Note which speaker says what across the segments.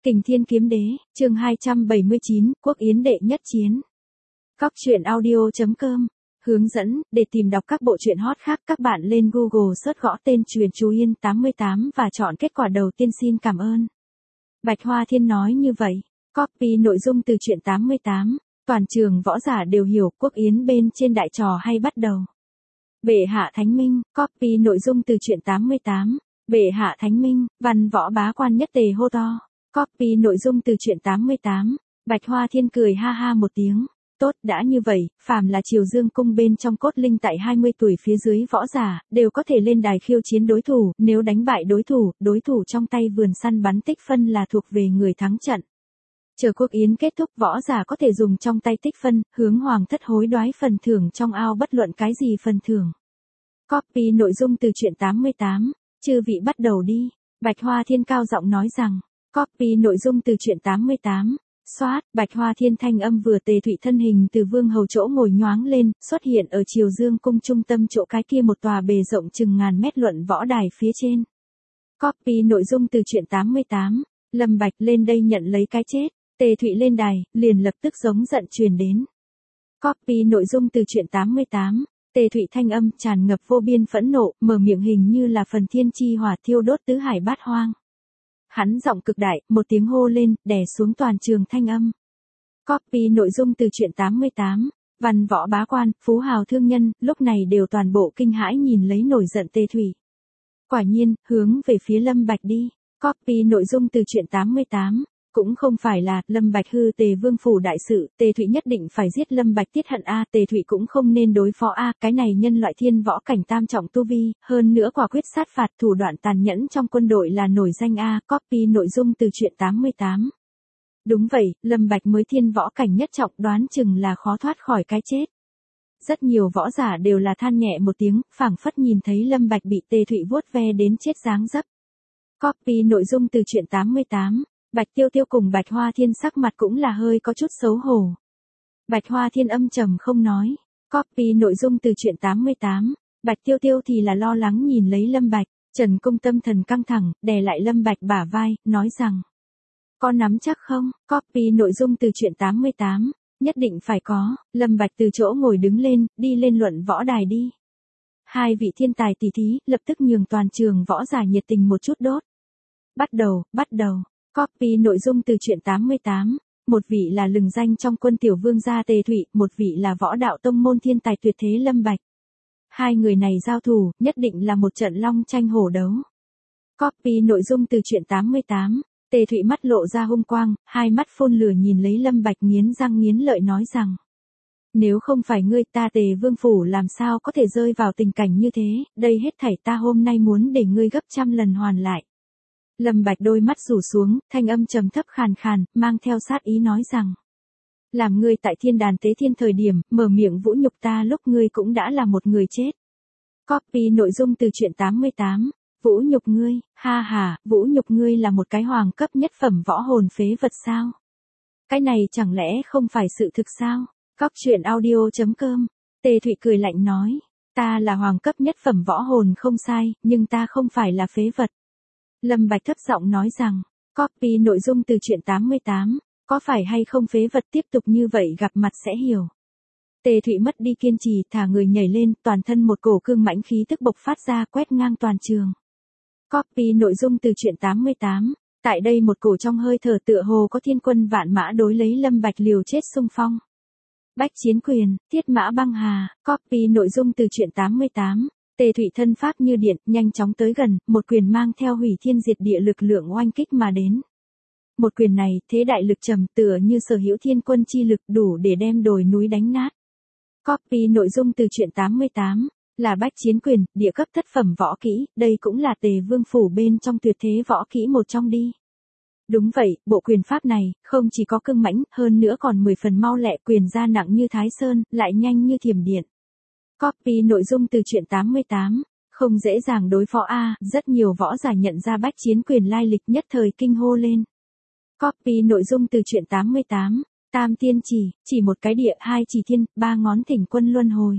Speaker 1: Kình Thiên Kiếm Đế, chương 279, Quốc Yến đệ nhất chiến. Góc truyện audio.com. Hướng dẫn, để tìm đọc các bộ truyện hot khác các bạn lên Google search gõ tên truyện Chú Yên 88 và chọn kết quả đầu tiên. Xin cảm ơn. Bạch Hoa Thiên nói như vậy. Copy nội dung từ truyện 88. Toàn trường võ giả đều hiểu Quốc Yến bên trên đại trò hay bắt đầu. Bệ hạ thánh minh, copy nội dung từ truyện 88. Bệ hạ thánh minh, văn võ bá quan nhất tề hô to. Copy nội dung từ truyện 88. Bạch Hoa Thiên cười ha ha một tiếng. Tốt, đã như vậy, phàm là Triều Dương cung bên trong cốt linh tại 20 tuổi phía dưới võ giả, đều có thể lên đài khiêu chiến đối thủ, nếu đánh bại đối thủ trong tay vườn săn bắn tích phân là thuộc về người thắng trận. Chờ Quốc Yến kết thúc võ giả có thể dùng trong tay tích phân, hướng hoàng thất hối đoái phần thưởng trong ao bất luận cái gì phần thưởng. Copy nội dung từ truyện 88. Chư vị bắt đầu đi. Bạch Hoa Thiên cao giọng nói rằng. Copy nội dung từ truyện 88. Xoát, Bạch Hoa Thiên thanh âm vừa Tề Thụy thân hình từ vương hầu chỗ ngồi nhoáng lên, xuất hiện ở Triều Dương cung trung tâm chỗ cái kia một tòa bề rộng chừng ngàn mét luận võ đài phía trên. Copy nội dung từ truyện 88. Lâm Bạch lên đây nhận lấy cái chết. Tề Thụy lên đài, liền lập tức giống giận truyền đến. Copy nội dung từ truyện 88. Tề Thụy thanh âm tràn ngập vô biên phẫn nộ, mở miệng hình như là phần thiên chi hỏa thiêu đốt tứ hải bát hoang. Hắn giọng cực đại, một tiếng hô lên, đè xuống toàn trường thanh âm. Copy nội dung từ truyện 88. Văn võ bá quan, phú hào thương nhân, lúc này đều toàn bộ kinh hãi nhìn lấy nổi giận Tề Thụy. Quả nhiên, hướng về phía Lâm Bạch đi. Copy nội dung từ truyện 88. Cũng không phải là Lâm Bạch hư Tề Vương phủ đại sự, Tề Thụy nhất định phải giết Lâm Bạch tiết hận a, Tề Thụy cũng không nên đối phó a, cái này nhân loại thiên võ cảnh tam trọng tu vi, hơn nữa quả quyết sát phạt thủ đoạn tàn nhẫn trong quân đội là nổi danh a. Copy nội dung từ truyện 88. Đúng vậy, Lâm Bạch mới thiên võ cảnh nhất trọng, đoán chừng là khó thoát khỏi cái chết. Rất nhiều võ giả đều là than nhẹ một tiếng, phảng phất nhìn thấy Lâm Bạch bị Tề Thụy vuốt ve đến chết dáng dấp. Copy nội dung từ truyện 88. Bạch Tiêu Tiêu cùng Bạch Hoa Thiên sắc mặt cũng là hơi có chút xấu hổ. Bạch Hoa Thiên âm trầm không nói. Copy nội dung từ truyện 88. Bạch Tiêu Tiêu thì là lo lắng nhìn lấy Lâm Bạch. Trần Cung tâm thần căng thẳng, đè lại Lâm Bạch bả vai, nói rằng. Có nắm chắc không? Copy nội dung từ truyện 88. Nhất định phải có. Lâm Bạch từ chỗ ngồi đứng lên, đi lên luận võ đài đi. Hai vị thiên tài tỷ thí, lập tức nhường toàn trường võ giả nhiệt tình một chút đốt. Bắt đầu. Copy nội dung từ truyện 88. Một vị là lừng danh trong quân tiểu vương gia Tề Thụy, một vị là võ đạo tông môn thiên tài tuyệt thế Lâm Bạch. Hai người này giao thủ, nhất định là một trận long tranh hổ đấu. Copy nội dung từ truyện 88. Tề Thụy mắt lộ ra hung quang, hai mắt phun lửa nhìn lấy Lâm Bạch nghiến răng nghiến lợi nói rằng. Nếu không phải ngươi ta Tề Vương phủ làm sao có thể rơi vào tình cảnh như thế, đây hết thảy ta hôm nay muốn để ngươi gấp trăm lần hoàn lại. Lâm Bạch đôi mắt rủ xuống, thanh âm trầm thấp khàn khàn, mang theo sát ý nói rằng. Làm ngươi tại thiên đàn tế thiên thời điểm, mở miệng vũ nhục ta lúc ngươi cũng đã là một người chết. Copy nội dung từ truyện 88. Vũ nhục ngươi, ha ha, vũ nhục ngươi là một cái hoàng cấp nhất phẩm võ hồn phế vật sao? Cái này chẳng lẽ không phải sự thực sao? Góc truyện audio.com. Tề Thụy cười lạnh nói. Ta là hoàng cấp nhất phẩm võ hồn không sai, nhưng ta không phải là phế vật. Lâm Bạch thấp giọng nói rằng, copy nội dung từ truyện 88, có phải hay không phế vật tiếp tục như vậy gặp mặt sẽ hiểu. Tề Thụy mất đi kiên trì, thả người nhảy lên, toàn thân một cổ cương mãnh khí tức bộc phát ra quét ngang toàn trường. Copy nội dung từ truyện 88, tại đây một cổ trong hơi thở tựa hồ có thiên quân vạn mã đối lấy Lâm Bạch liều chết xung phong. Bách chiến quyền, thiết mã băng hà, copy nội dung từ truyện 88. Tề Thụy thân pháp như điện, nhanh chóng tới gần, một quyền mang theo hủy thiên diệt địa lực lượng oanh kích mà đến. Một quyền này, thế đại lực trầm tựa như sở hữu thiên quân chi lực đủ để đem đồi núi đánh nát. Copy nội dung từ truyện 88, là bách chiến quyền, địa cấp thất phẩm võ kỹ, đây cũng là Tề Vương phủ bên trong tuyệt thế võ kỹ một trong đi. Đúng vậy, bộ quyền pháp này, không chỉ có cương mãnh, hơn nữa còn 10 phần mau lẹ, quyền ra nặng như thái sơn, lại nhanh như thiểm điện. Copy nội dung từ truyện 88, không dễ dàng đối phó a, rất nhiều võ giả nhận ra bách chiến quyền lai lịch nhất thời kinh hô lên. Copy nội dung từ truyện 88, tam tiên chỉ một cái địa, hai chỉ thiên, ba ngón thỉnh quân luân hồi.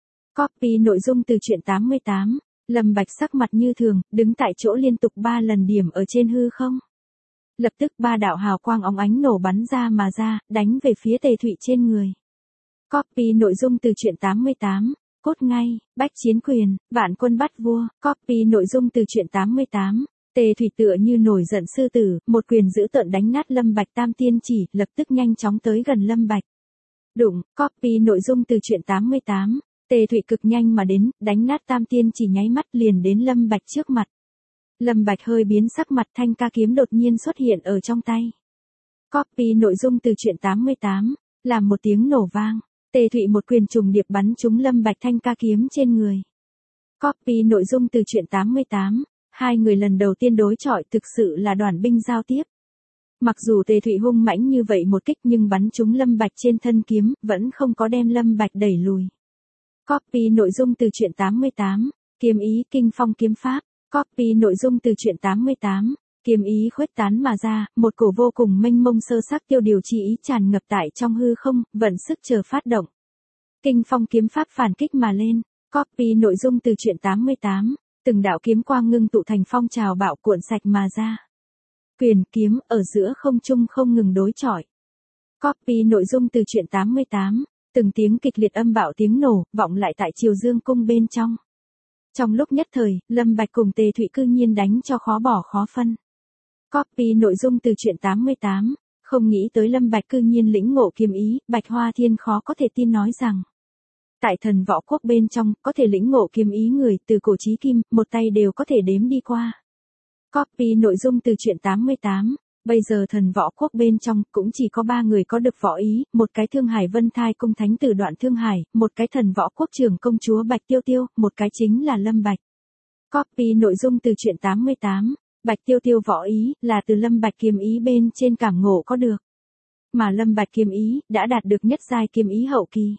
Speaker 1: Copy nội dung từ truyện 88, Lâm Bạch sắc mặt như thường, đứng tại chỗ liên tục 3 lần điểm ở trên hư không. lập tức ba đạo hào quang óng ánh nổ bắn ra mà ra, đánh về phía Tề Thụy trên người. Copy nội dung từ truyện 88, cốt ngay, bách chiến quyền, vạn quân bắt vua. Copy nội dung từ truyện 88. Tề Thụy tựa như nổi giận sư tử, một quyền dữ tợn đánh nát Lâm Bạch tam tiên chỉ, lập tức nhanh chóng tới gần Lâm Bạch. Đụng. Copy nội dung từ truyện 88. Tề Thụy cực nhanh mà đến, đánh nát tam tiên chỉ nháy mắt liền đến Lâm Bạch trước mặt. Lâm Bạch hơi biến sắc mặt, thanh ca kiếm đột nhiên xuất hiện ở trong tay. Copy nội dung từ truyện 88. Làm một tiếng nổ vang. Tề Thụy một quyền trùng điệp bắn trúng Lâm Bạch thanh ca kiếm trên người. Copy nội dung từ truyện 88. Hai người lần đầu tiên đối chọi thực sự là đoàn binh giao tiếp. Mặc dù Tề Thụy hung mãnh như vậy một kích nhưng bắn trúng Lâm Bạch trên thân kiếm, vẫn không có đem Lâm Bạch đẩy lùi. Copy nội dung từ truyện 88. Kiếm ý kinh phong kiếm pháp. Copy nội dung từ truyện 88. Kiếm ý khuếch tán mà ra, một cổ vô cùng mênh mông sơ sắc tiêu điều chi ý tràn ngập tại trong hư không, vận sức chờ phát động. Kinh phong kiếm pháp phản kích mà lên. Copy nội dung từ truyện 88. Từng đạo kiếm quang ngưng tụ thành phong trào bạo cuộn sạch mà ra. Quyền kiếm ở giữa không trung không ngừng đối chọi. Copy nội dung từ truyện 88. Từng tiếng kịch liệt âm bạo tiếng nổ, vọng lại tại Triều Dương cung bên trong. Trong lúc nhất thời, Lâm Bạch cùng Tề Thụy cư nhiên đánh cho khó bỏ khó phân. Copy nội dung từ truyện 88. Không nghĩ tới Lâm Bạch cư nhiên lĩnh ngộ kiếm ý, Bạch Hoa Thiên khó có thể tin nói rằng. Tại thần võ quốc bên trong, có thể lĩnh ngộ kiếm ý người từ cổ chí kim, một tay đều có thể đếm đi qua. Copy nội dung từ truyện 88. Bây giờ thần võ quốc bên trong cũng chỉ có 3 người có được võ ý, một cái Thương Hải Vân Thai cung thánh tử Đoạn Thương Hải, một cái thần võ quốc trưởng công chúa Bạch Tiêu Tiêu, một cái chính là Lâm Bạch. Copy nội dung từ truyện 88. Bạch Tiêu Tiêu võ ý là từ Lâm Bạch kiếm ý bên trên cảm ngộ có được. Mà Lâm Bạch kiếm ý đã đạt được nhất giai kiếm ý hậu kỳ.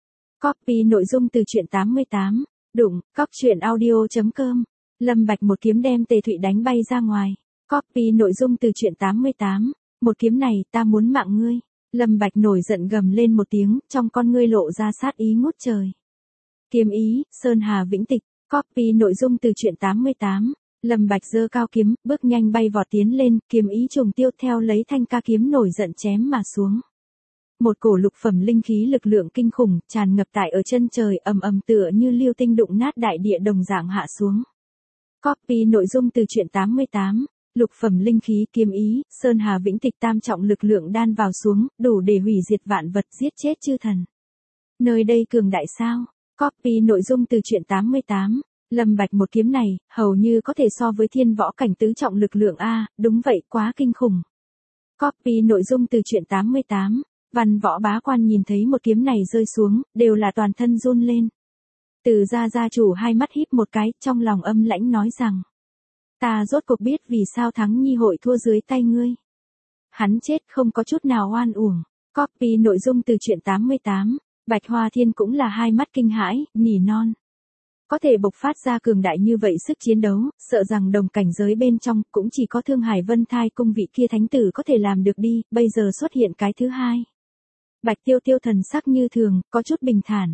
Speaker 1: Copy nội dung từ truyện 88. Đụng. Truyện audio.com. Lâm Bạch một kiếm đem Tề Thụy đánh bay ra ngoài. Copy nội dung từ truyện 88. Một kiếm này ta muốn mạng ngươi. Lâm Bạch nổi giận gầm lên một tiếng, trong con ngươi lộ ra sát ý ngút trời. Kiếm ý, Sơn Hà Vĩnh Tịch. Copy nội dung từ truyện 88. Lâm Bạch giơ cao kiếm, bước nhanh bay vọt tiến lên, kiếm ý trùng tiêu theo lấy thanh ca kiếm nổi giận chém mà xuống. Một cổ lục phẩm linh khí lực lượng kinh khủng, tràn ngập tại ở chân trời, ầm ầm tựa như lưu tinh đụng nát đại địa đồng dạng hạ xuống. Copy nội dung từ truyện 88. Lục phẩm linh khí kiếm ý, Sơn Hà Vĩnh Tịch tam trọng lực lượng đan vào xuống, đủ để hủy diệt vạn vật, giết chết chư thần. Nơi đây cường đại sao? Copy nội dung từ truyện 88. Lâm Bạch một kiếm này, hầu như có thể so với thiên võ cảnh tứ trọng lực lượng a, đúng vậy, quá kinh khủng. Copy nội dung từ truyện 88. Văn Võ bá quan nhìn thấy một kiếm này rơi xuống, đều là toàn thân run lên. Từ gia chủ hai mắt híp một cái, trong lòng âm lãnh nói rằng. Ta rốt cuộc biết vì sao Thắng Nhi hội thua dưới tay ngươi. Hắn chết không có chút nào oan uổng. Copy nội dung từ truyện 88. Bạch Hoa Thiên cũng là hai mắt kinh hãi, nỉ non. Có thể bộc phát ra cường đại như vậy sức chiến đấu, sợ rằng đồng cảnh giới bên trong cũng chỉ có Thương Hải Vân Thai cung vị kia thánh tử có thể làm được đi, bây giờ xuất hiện cái thứ hai. Bạch Tiêu Tiêu thần sắc như thường, có chút bình thản.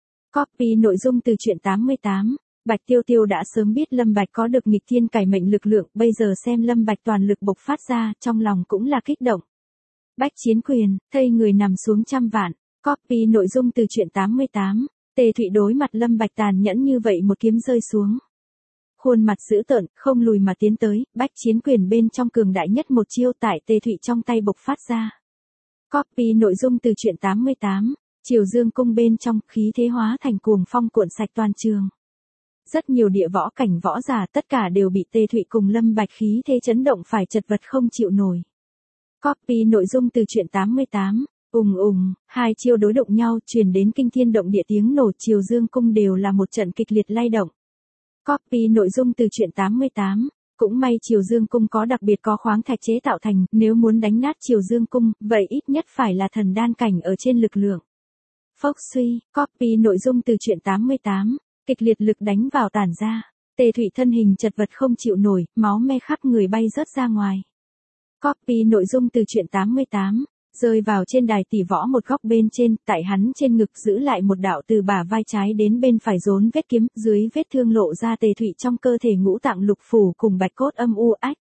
Speaker 1: Copy nội dung từ truyện 88. Bạch Tiêu Tiêu đã sớm biết Lâm Bạch có được nghịch thiên cải mệnh lực lượng, bây giờ xem Lâm Bạch toàn lực bộc phát ra, trong lòng cũng là kích động. Bách chiến quyền, thây người nằm xuống trăm vạn. Copy nội dung từ truyện 88. Tề Thụy đối mặt Lâm Bạch tàn nhẫn như vậy một kiếm rơi xuống. Khuôn mặt dữ tợn, không lùi mà tiến tới, bách chiến quyền bên trong cường đại nhất một chiêu tại Tề Thụy trong tay bộc phát ra. Copy nội dung từ truyện 88. Triều Dương cung bên trong, khí thế hóa thành cuồng phong cuộn sạch toàn trường. Rất nhiều địa võ cảnh võ giả tất cả đều bị Tề Thụy cùng Lâm Bạch khí thế chấn động phải chật vật không chịu nổi. Copy nội dung từ truyện 88. Hai chiêu đối động nhau truyền đến kinh thiên động địa tiếng nổ, Triều Dương cung đều là một trận kịch liệt lay động. Copy nội dung từ truyện 88. Cũng may Triều Dương cung có đặc biệt có khoáng thạch chế tạo thành, nếu muốn đánh nát Triều Dương cung, vậy ít nhất phải là thần đan cảnh ở trên lực lượng. Phốc suy, copy nội dung từ truyện 88. Kịch liệt lực đánh vào tản ra. Tề Thụy thân hình chật vật không chịu nổi, máu me khắp người bay rớt ra ngoài. Copy nội dung từ truyện 88. Rơi vào trên đài tỷ võ một góc bên trên, tại hắn trên ngực giữ lại một đạo từ bả vai trái đến bên phải rốn vết kiếm, dưới vết thương lộ ra Tề Thụy trong cơ thể ngũ tạng lục phủ cùng bạch cốt âm u ách.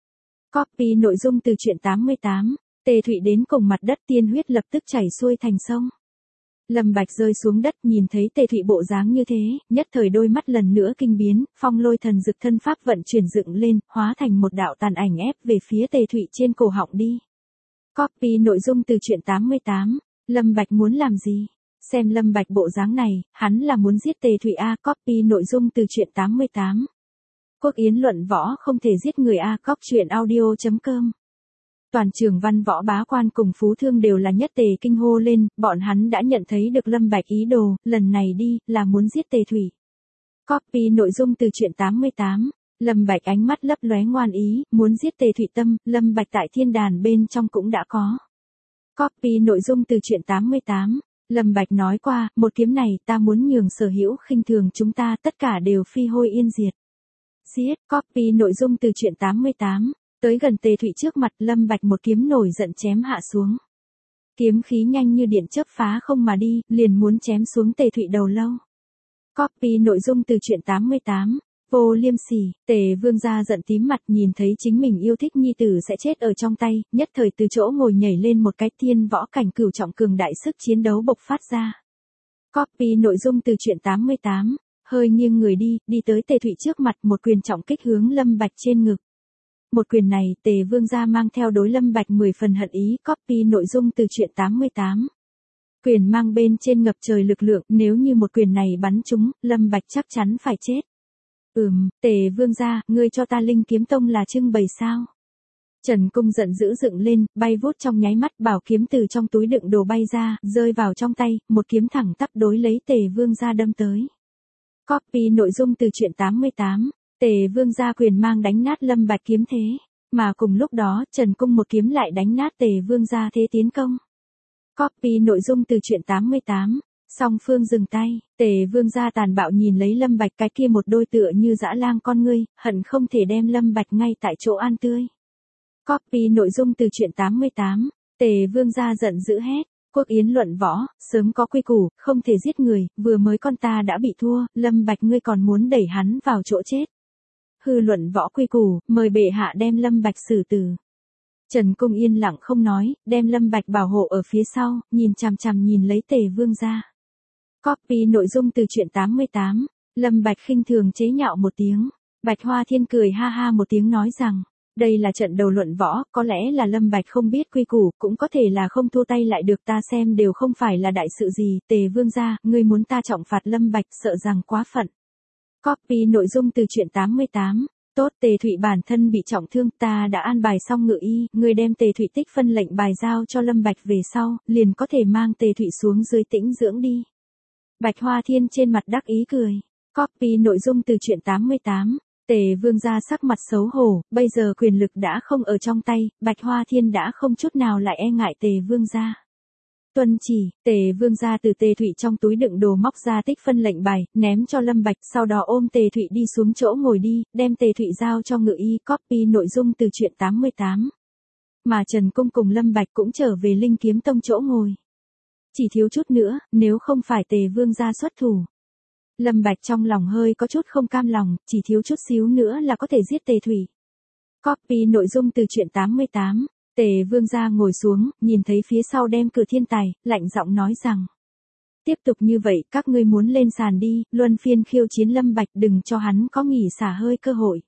Speaker 1: Copy nội dung từ truyện 88. Tề Thụy đến cùng mặt đất, tiên huyết lập tức chảy xuôi thành sông. Lâm Bạch rơi xuống đất, nhìn thấy Tề Thụy bộ dáng như thế, nhất thời đôi mắt lần nữa kinh biến, phong lôi thần dực thân pháp vận chuyển dựng lên, hóa thành một đạo tàn ảnh ép về phía Tề Thụy trên cổ họng đi. Copy nội dung từ truyện 88. Lâm Bạch muốn làm gì? Xem Lâm Bạch bộ dáng này, hắn là muốn giết Tề Thụy a. Copy nội dung từ truyện 88. Quốc Yến luận võ không thể giết người a. Cóc.audio.com. Toàn trường văn võ bá quan cùng phú thương đều là nhất tề kinh hô lên, bọn hắn đã nhận thấy được Lâm Bạch ý đồ, lần này đi, là muốn giết Tề Thụy. Copy nội dung từ truyện 88. Lâm Bạch ánh mắt lấp lóe ngoan ý, muốn giết Tề Thụy tâm, Lâm Bạch tại thiên đàn bên trong cũng đã có. Copy nội dung từ truyện 88. Lâm Bạch nói qua, một kiếm này ta muốn nhường sở hữu khinh thường chúng ta tất cả đều phi hôi yên diệt. Giết. Copy nội dung từ truyện 88. Tới gần Tề Thụy trước mặt, Lâm Bạch một kiếm nổi giận chém hạ xuống. Kiếm khí nhanh như điện chớp phá không mà đi, liền muốn chém xuống Tề Thụy đầu lâu. Copy nội dung từ truyện 88. Vô liêm sỉ. Tề Vương gia giận tím mặt, nhìn thấy chính mình yêu thích nhi tử sẽ chết ở trong tay, nhất thời từ chỗ ngồi nhảy lên một cái, thiên võ cảnh cửu trọng cường đại sức chiến đấu bộc phát ra. Copy nội dung từ truyện 88. Hơi nghiêng người đi tới Tề Thụy trước mặt, một quyền trọng kích hướng Lâm Bạch trên ngực. Một quyền này, Tề Vương gia mang theo đối Lâm Bạch 10 phần hận ý. Copy nội dung từ truyện 88. Quyền mang bên trên ngập trời lực lượng, nếu như một quyền này bắn trúng, Lâm Bạch chắc chắn phải chết. Tề Vương gia, ngươi cho ta Linh Kiếm Tông là trưng bày sao? Trần Cung giận dữ dựng lên, bay vút trong nháy mắt, bảo kiếm từ trong túi đựng đồ bay ra, rơi vào trong tay, một kiếm thẳng tắp đối lấy Tề Vương gia đâm tới. Copy nội dung từ truyện 88. Tề Vương gia quyền mang đánh nát Lâm Bạch kiếm thế, mà cùng lúc đó, Trần Cung một kiếm lại đánh nát Tề Vương gia thế tiến công. Copy nội dung từ truyện 88. Song phương dừng tay, Tề Vương gia tàn bạo nhìn lấy Lâm Bạch cái kia một đôi tựa như dã lang con ngươi, hận không thể đem Lâm Bạch ngay tại chỗ ăn tươi. Copy nội dung từ truyện 88. Tề Vương gia giận dữ hét. Quốc Yến luận võ, sớm có quy củ, không thể giết người, vừa mới con ta đã bị thua, Lâm Bạch ngươi còn muốn đẩy hắn vào chỗ chết. Hư luận võ quy củ, mời bệ hạ đem Lâm Bạch xử tử. Trần Cung yên lặng không nói, đem Lâm Bạch bảo hộ ở phía sau, nhìn chằm chằm nhìn lấy Tề Vương gia. Copy nội dung từ truyện 88. Lâm Bạch khinh thường chế nhạo một tiếng. Bạch Hoa Thiên cười ha ha một tiếng nói rằng, đây là trận đầu luận võ, có lẽ là Lâm Bạch không biết quy củ, cũng có thể là không thua tay lại được, ta xem đều không phải là đại sự gì. Tề Vương gia, ngươi muốn ta trọng phạt Lâm Bạch, sợ rằng quá phận. Copy nội dung từ truyện 88. Tốt, Tề Thụy bản thân bị trọng thương, ta đã an bài xong ngự y, ngươi đem Tề Thụy tích phân lệnh bài giao cho Lâm Bạch về sau, liền có thể mang Tề Thụy xuống dưới tĩnh dưỡng đi. Bạch Hoa Thiên trên mặt đắc ý cười. Copy nội dung từ truyện 88. Tề Vương gia sắc mặt xấu hổ, bây giờ quyền lực đã không ở trong tay, Bạch Hoa Thiên đã không chút nào lại e ngại Tề Vương gia. Tuân chỉ, Tề Vương gia từ Tề Thụy trong túi đựng đồ móc ra tích phân lệnh bài, ném cho Lâm Bạch, sau đó ôm Tề Thụy đi xuống chỗ ngồi đi, đem Tề Thụy giao cho ngự y. Copy nội dung từ truyện 88. Mà Trần Cung cùng Lâm Bạch cũng trở về Linh Kiếm Tông chỗ ngồi. Chỉ thiếu chút nữa, nếu không phải Tề Vương gia xuất thủ. Lâm Bạch trong lòng hơi có chút không cam lòng, chỉ thiếu chút xíu nữa là có thể giết Tề Thụy. Copy nội dung từ truyện 88. Tề Vương gia ngồi xuống, nhìn thấy phía sau đem cửa thiên tài, lạnh giọng nói rằng. Tiếp tục như vậy, các ngươi muốn lên sàn đi, luân phiên khiêu chiến Lâm Bạch, đừng cho hắn có nghỉ xả hơi cơ hội.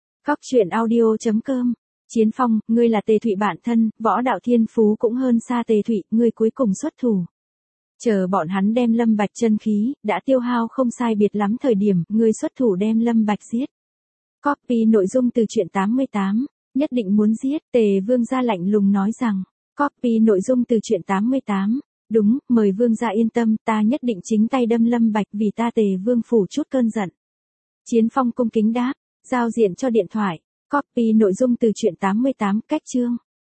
Speaker 1: Cóc.audio.com. Chiến Phong, ngươi là Tề Thụy bản thân, võ đạo thiên phú cũng hơn xa Tề Thụy, ngươi cuối cùng xuất thủ. Chờ bọn hắn đem Lâm Bạch chân khí, đã tiêu hao không sai biệt lắm thời điểm, ngươi xuất thủ đem Lâm Bạch giết. Copy nội dung từ truyện 88. Nhất định muốn giết, Tề Vương gia lạnh lùng nói rằng. Copy nội dung từ truyện 88. Đúng, mời Vương gia yên tâm, ta nhất định chính tay đâm Lâm Bạch vì ta Tề Vương phủ chút cơn giận. Chiến Phong cung kính đáp, giao diện cho điện thoại. Copy nội dung từ truyện 88, cách chương.